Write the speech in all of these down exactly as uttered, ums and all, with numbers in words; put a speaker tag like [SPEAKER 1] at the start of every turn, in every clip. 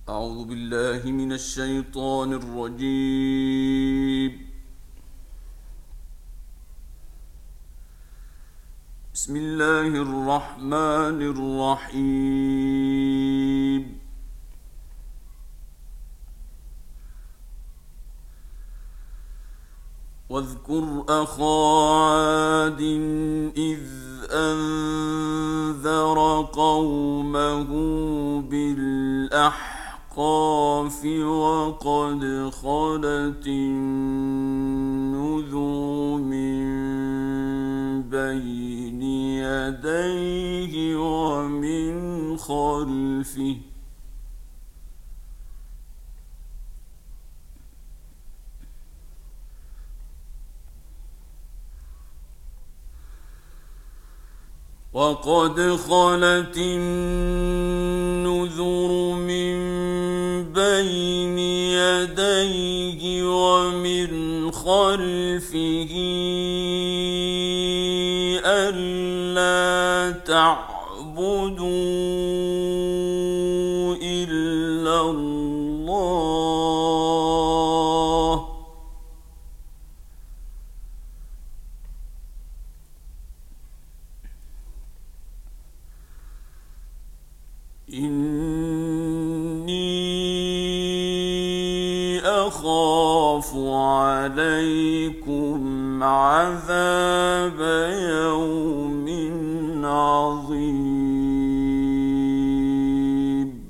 [SPEAKER 1] أعوذ بالله من الشيطان الرجيم. بسم الله الرحمن الرحيم. واذكر أخا عاد إذ أنذر قومه بالأحقاف وقد خلت النذر من بين يديه ومن خلفه وقد خلت النذر من بين يديه ومن خلفه ألا تعبدوا إلا الله إني أخاف عليكم عذاب يوم عظيم.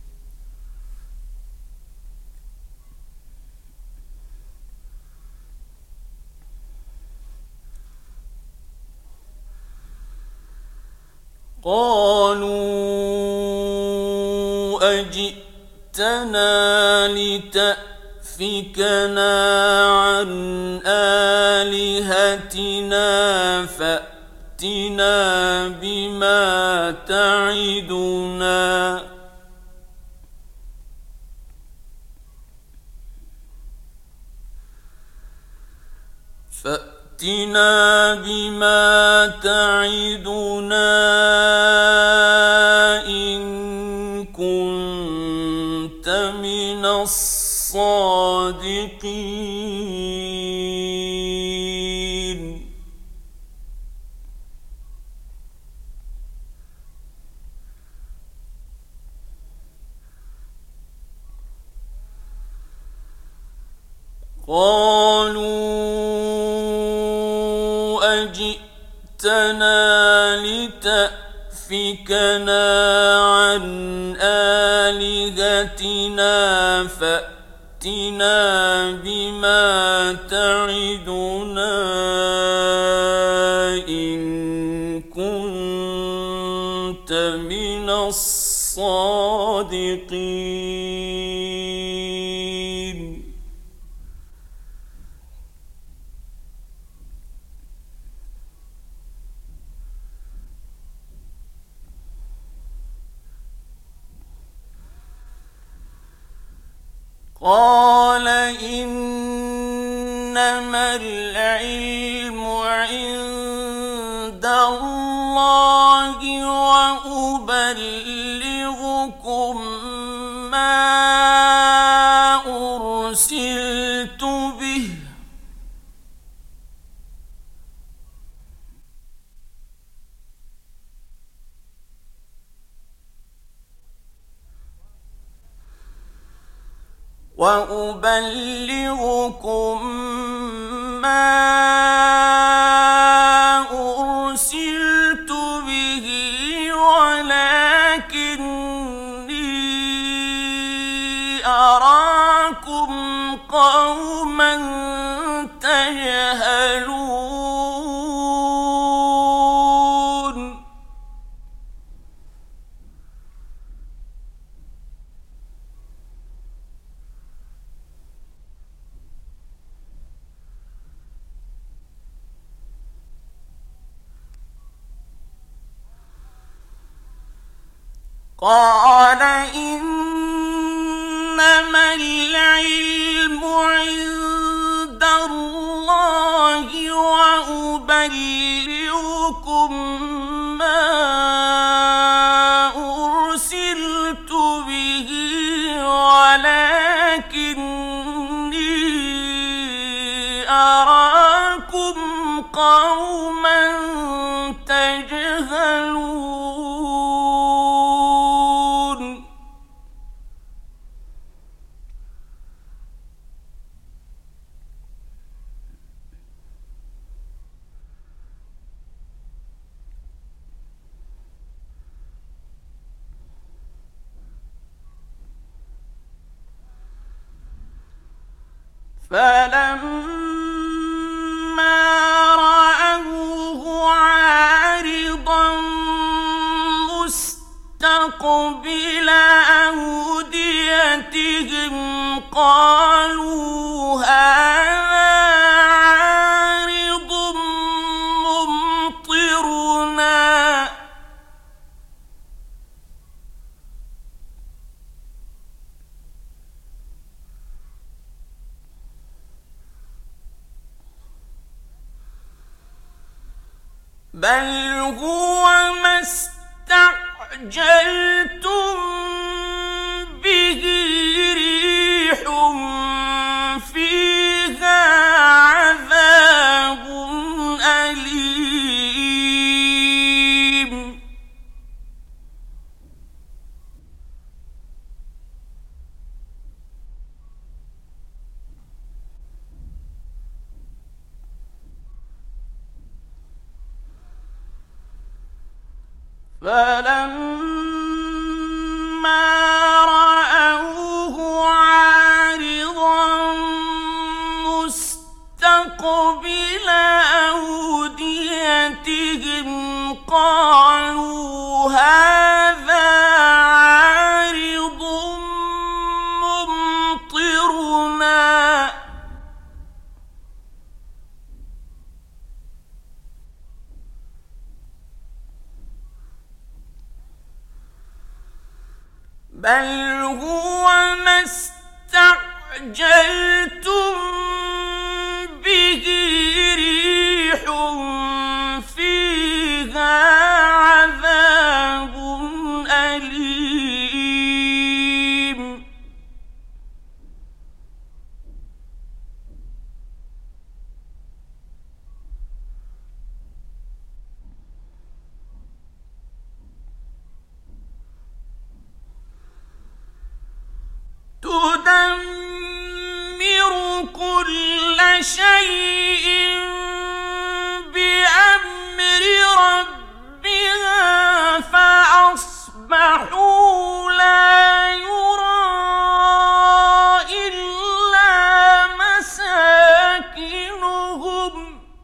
[SPEAKER 1] قالوا أجئتنا لتأفكنا عن آلهتنا فأتنا بما تعدنا فأتنا بما تعدنا إن كنت من الصادقين. قالوا أجئتنا لتأفكنا عن آلهتنا فأتنا بما تعدنا إن كنت من الصادقين. قال إنما العلم عند الله وأبلغكم ما أرسلت به وأبلغكم ما أرسلت به ولكني أراكم قوما تجهلون. قال إنما العلم عند الله وأبلغكم ما أرسلت به أراكم قوما تجهلون فلما رأوه عارضا مستقبل أوديتهم قالوا هذا عارض ممطرنا بل هو ما استعجلتم به ريح فيها عذاب أليم فلما رأوه عارضا مستقبل أوديتهم قالوا هذا عارض ممطرنا بل هو ما استعجلتم به ريح فيها عذاب أليم تدمر كل شيء بأمر ربها فأصبحوا لا يرى إلا مساكنهم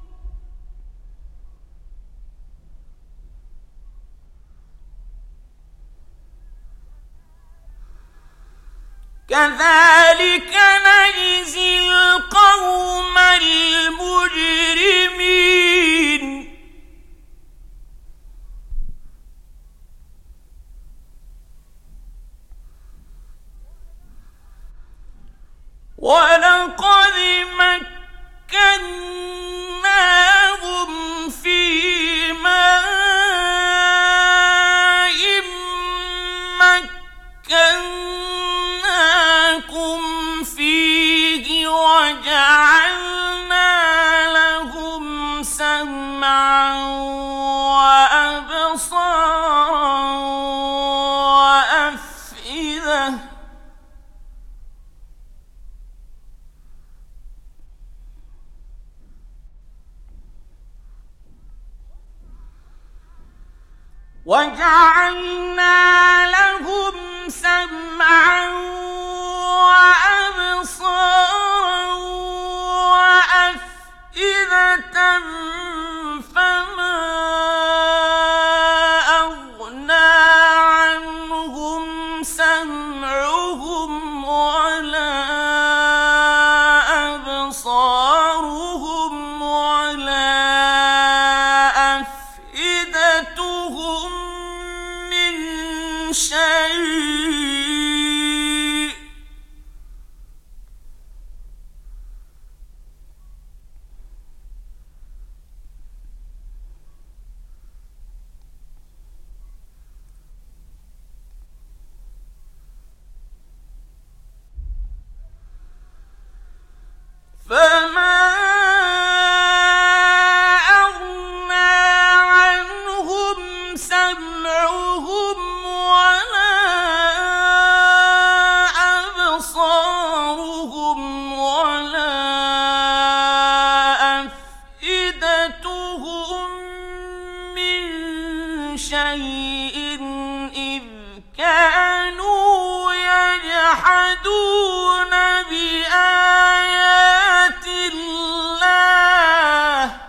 [SPEAKER 1] كذلك نجزي القوم المجرمين ولقد مكناهم في ماء مكناكم فيه وجعلنا لهم سمعا وأبصارا وأفئدة وجعلنا لهم سمعا وأبصارا وأفئدة فما أغنى عنهم سمعهم ولا أبصارهم ولا أفئدتهم من شيء فما كانوا يجحدون بآيات الله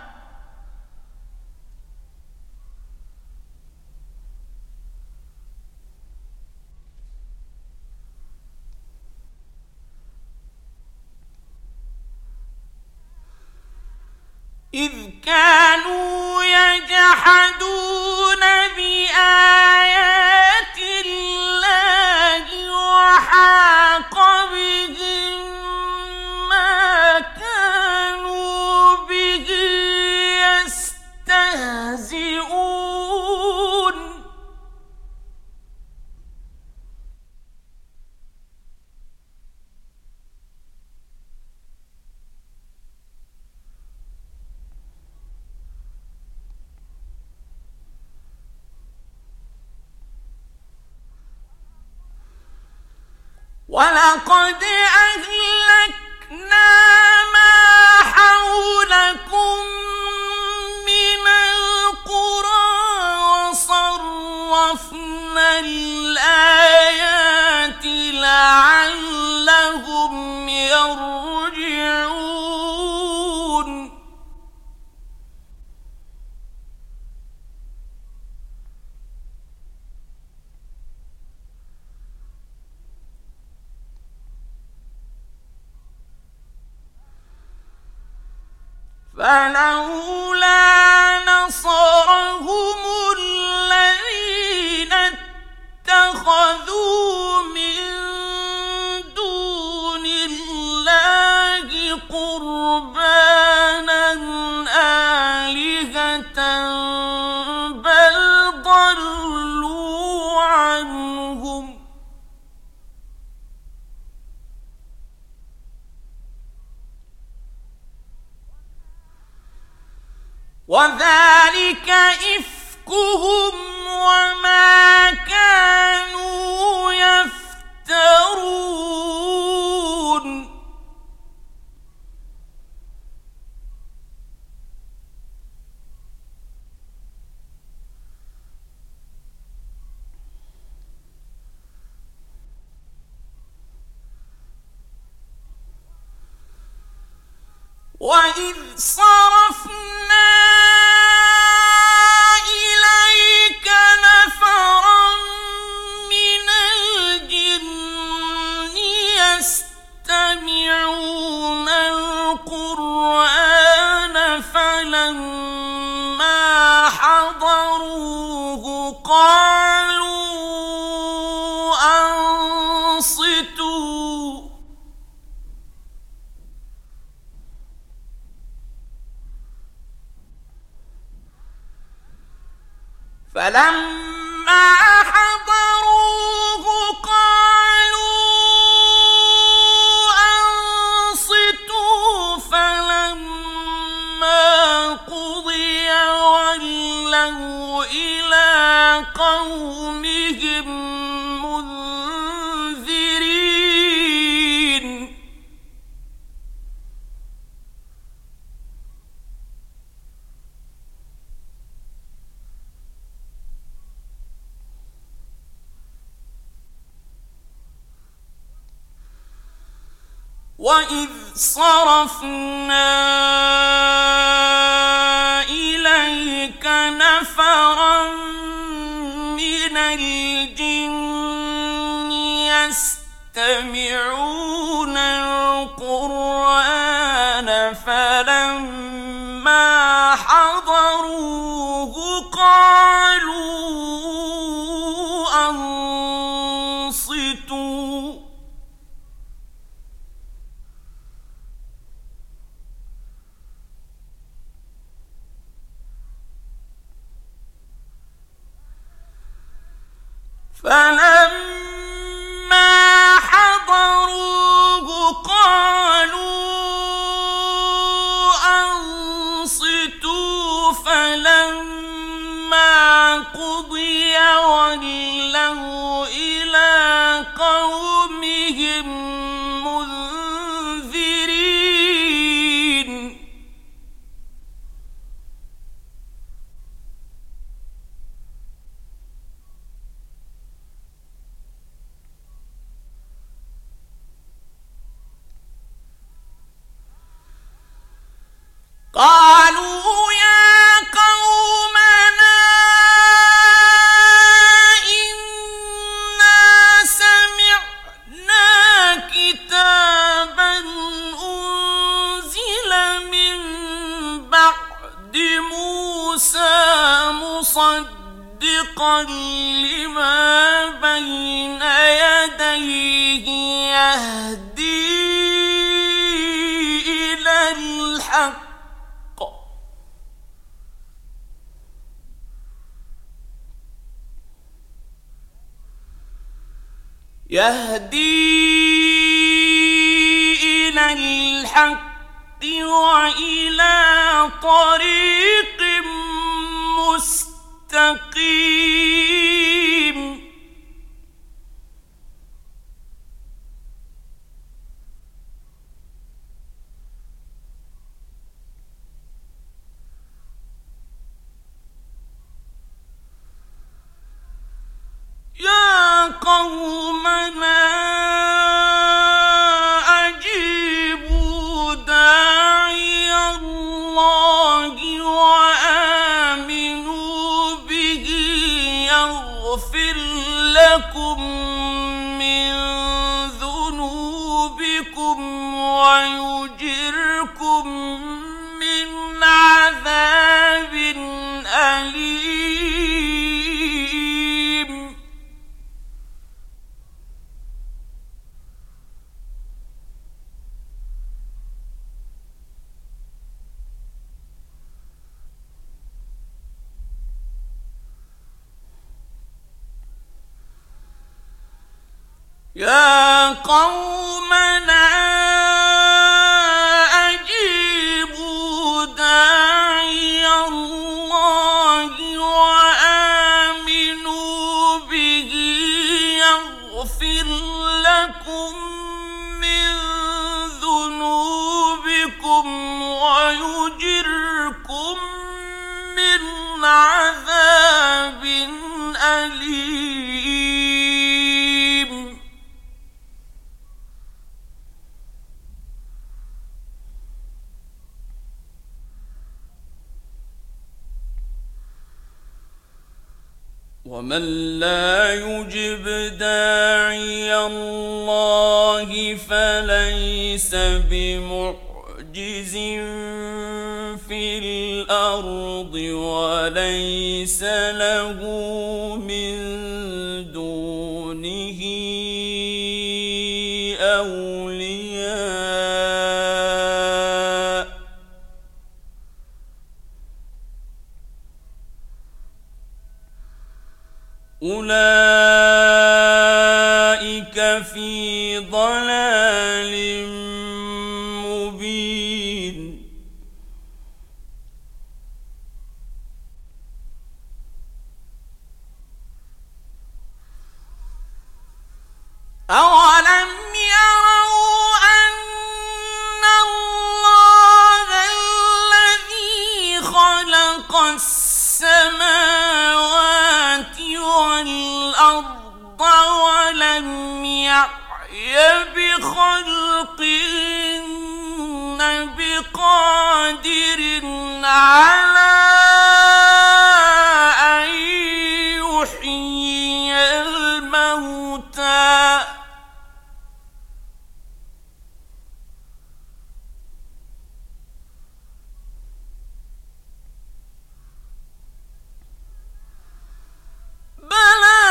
[SPEAKER 1] إذ كانوا يجحدون بآيات الله وحاق بهم ما كانوا به يستهزئون ولقد أهلكنا ما حولكم من القرى وصرفنا الآيات لعلهم يرجعون فلولا نصرهم الذين اتخذوا من دون الله قربانا آلهة بل ضلوا عنهم وذلك إفكهم وما كانوا يفترون وإذ صرفنا إليك نفرا من الجن يستمعون القرآن فلما حضروه قالوا أنصتوا فلما حضروه قالوا أنصتوا فلما قضي ولوا إلى قومهم منذرين وإذ صرفنا إليك نفرا من الجن يستمعون القرآن فلما حضروه قالوا أنصتوا فلما حضروه قالوا أنصتوا فلما قضي ولوا إلى قومهم منذرين مُوسَىٰ مُصَدِّقًا لِّمَا بَيْنَ يَدَيْهِ يَهْدِي إِلَى الْحَقِّ يَهْدِي إِلَى الْحَقِّ وَإِلَىٰ طَرِيقٍ مُّسْتَقِيمٍ. يَا قَوْمَنَا أَجِيبُوا دَاعِيَ اللَّهِ وَآمِنُوا بِهِ يَغْفِرْ لَكُم مِّن ذُنُوبِكُمْ وَيُجِرْكُم مِّنْ عَذَابٍ أَلِيمٍ. يَا قَوْمَنَا أَجِيبُوا دَاعِيَ اللَّهِ وَآمِنُوا بِهِ يَغْفِرْ لَكُم مِّن ذُنُوبِكُمْ وَيُجِرْكُم مِّنْ عَذَابٍ أَلِيمٍ. وَمَن لَّا يُجِبْ دَاعِيَ اللَّهِ فَلَيْسَ بِمُعْجِزٍ فِي الْأَرْضِ وَلَيْسَ لَهُ مِن دُونِهِ أَوْلِيَاءُ ۚ أُولَٰئِكَ فِي ضَلَالٍ مُّبِينٍ. أَوَلَمْ يَرَوْا أَنَّ اللَّهَ الَّذِي خَلَقَ السَّمَاوَاتِ وَالْأَرْضَ وَلَمْ يَعْيَ بِخَلْقِهِنَّ بِقَادِرٍ عَلَىٰ أَن يُحْيِيَ الْمَوْتَىٰ بَلَىٰ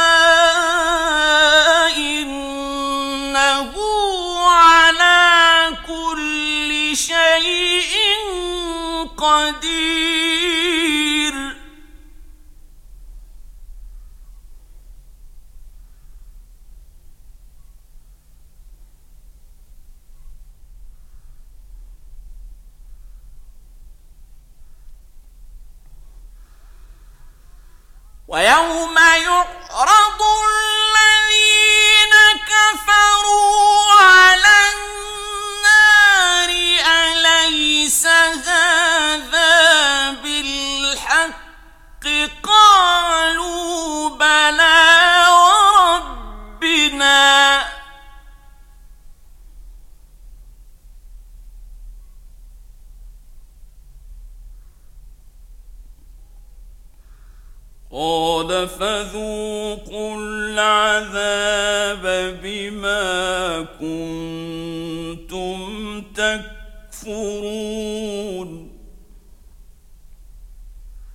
[SPEAKER 1] إِنَّهُ عَلَىٰ كُلِّ شَيْءٍ قَدِيرٌ. وَيَوْمَ يُعْرَضُ الَّذِينَ كَفَرُوا عَلَى النَّارِ أَلَيْسَ هَٰذَا بِالْحَقِّ ۖ قَالُوا بَلَىٰ وَرَبِّنَا ۚ قَالَ فَذُوقُوا الْعَذَابَ بِمَا كُنتُمْ تَكْفُرُونَ.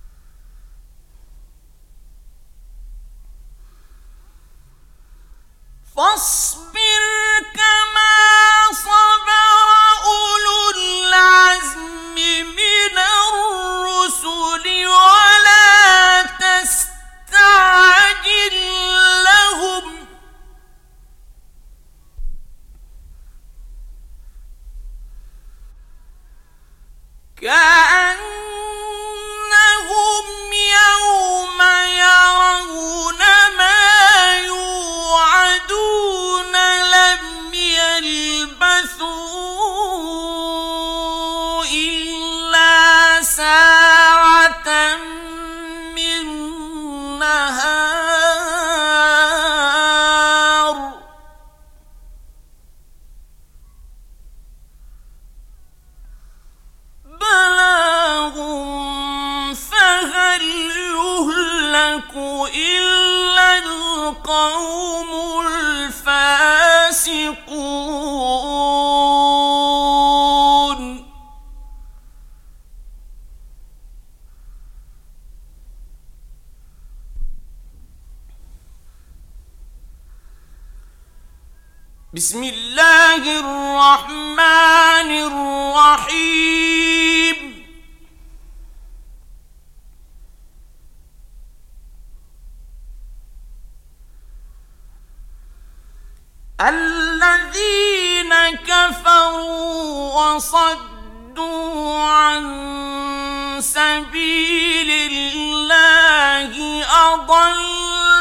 [SPEAKER 1] فاصبر كما صبر أولو العزم من الرسل ولا تستعجل لهم كأنهم يوم يرون ما يوعدون لم يلبثوا إلا ساعة من نهار بلاغ فهل يهلك إلا القوم الفاسقون بسم الله الرحمن الرحيم الذين كفروا وصدوا عن سبيل الله أضل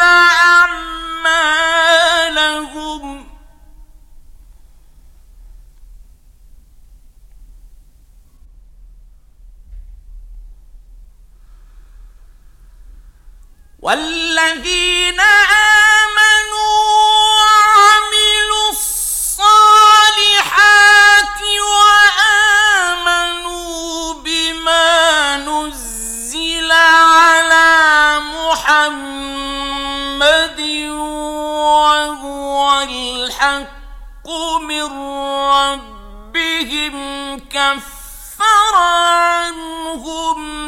[SPEAKER 1] أعمالهم والذين آمنوا وعملوا الصالحات وآمنوا بما نزل على محمد وهو الحق من ربهم كفر عنهم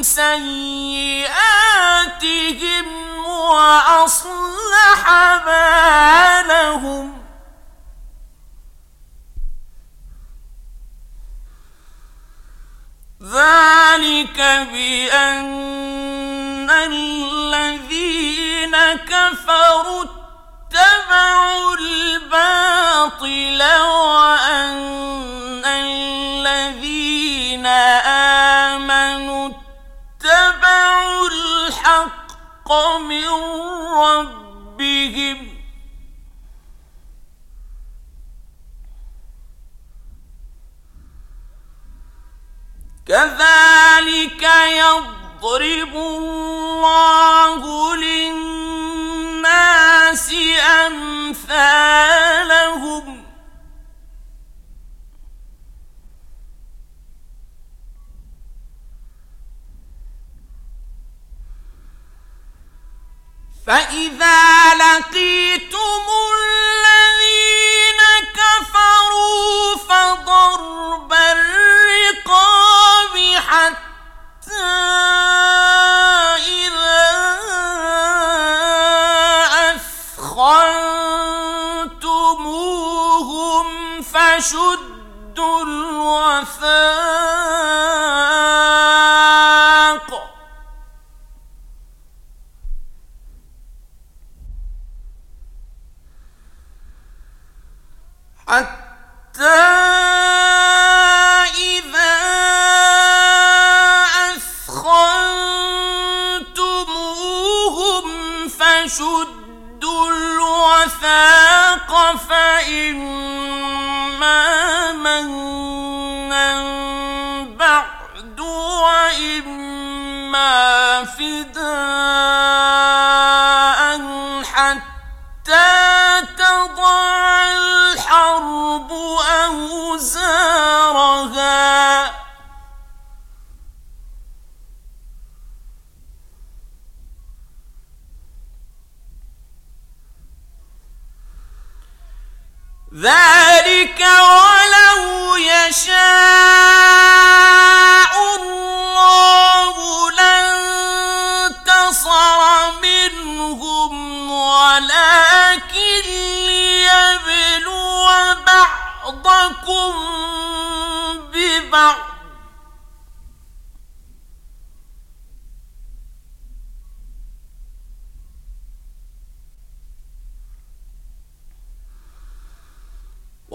[SPEAKER 1] سيئاتهم وأصلح بالهم ذلك بأن الذين كفروا اتبعوا الباطل وأن الذين آمنوا اتبعوا الحق من ربهم كذلك يضرب الله للناس أمثالهم فإذا لقيتم الذين كفروا فضرب الرقاب حتى إذا أثخنتموهم فشدوا الوثاق حتى إذا أثخنتموهم فشدوا الوثاق فإما منا بعد وإما فداء حتى تضع الحرب أوزارها ذلك ولو يشاء الله لانتصر منهم ولكن ليبلوى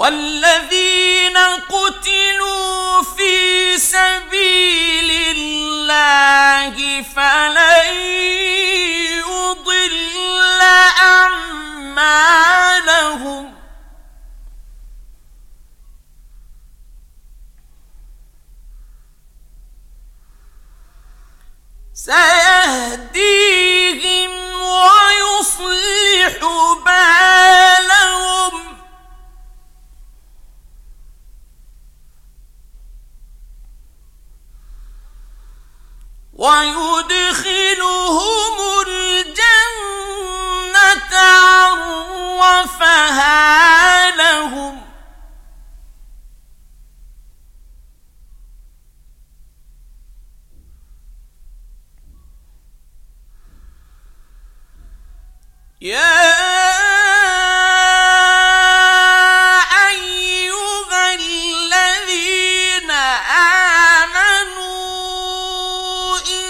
[SPEAKER 1] والذين قتلوا في سبيل الله فلن يضل أعمالهم سيهديهم ويصلح بالهم ويدخلهم الجنة عرفها لهم يا أيها الذين آمنوا إن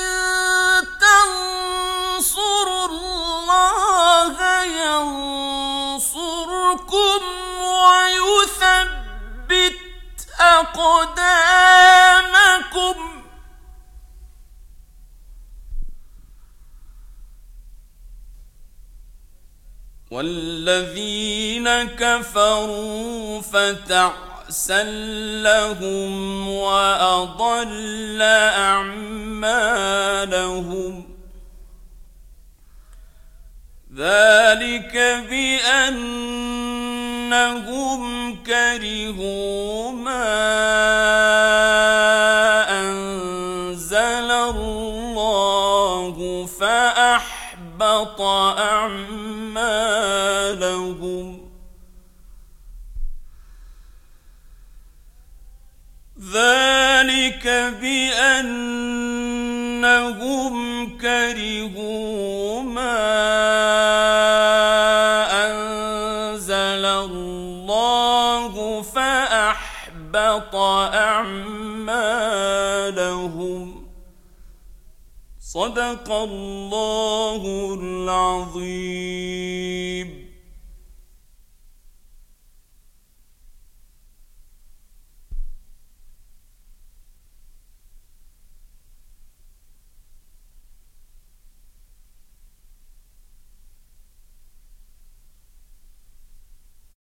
[SPEAKER 1] تنصروا الله ينصركم ويثبت أقدامكم والذين كفروا فتعسا لهم وأضل أعمالهم ذلك بأنهم كرهوا ما أنزل الله فأحبط أعمالهم ذلك بأنهم كرهوا ما أنزل الله فأحبط أعمالهم صدق الله العظيم.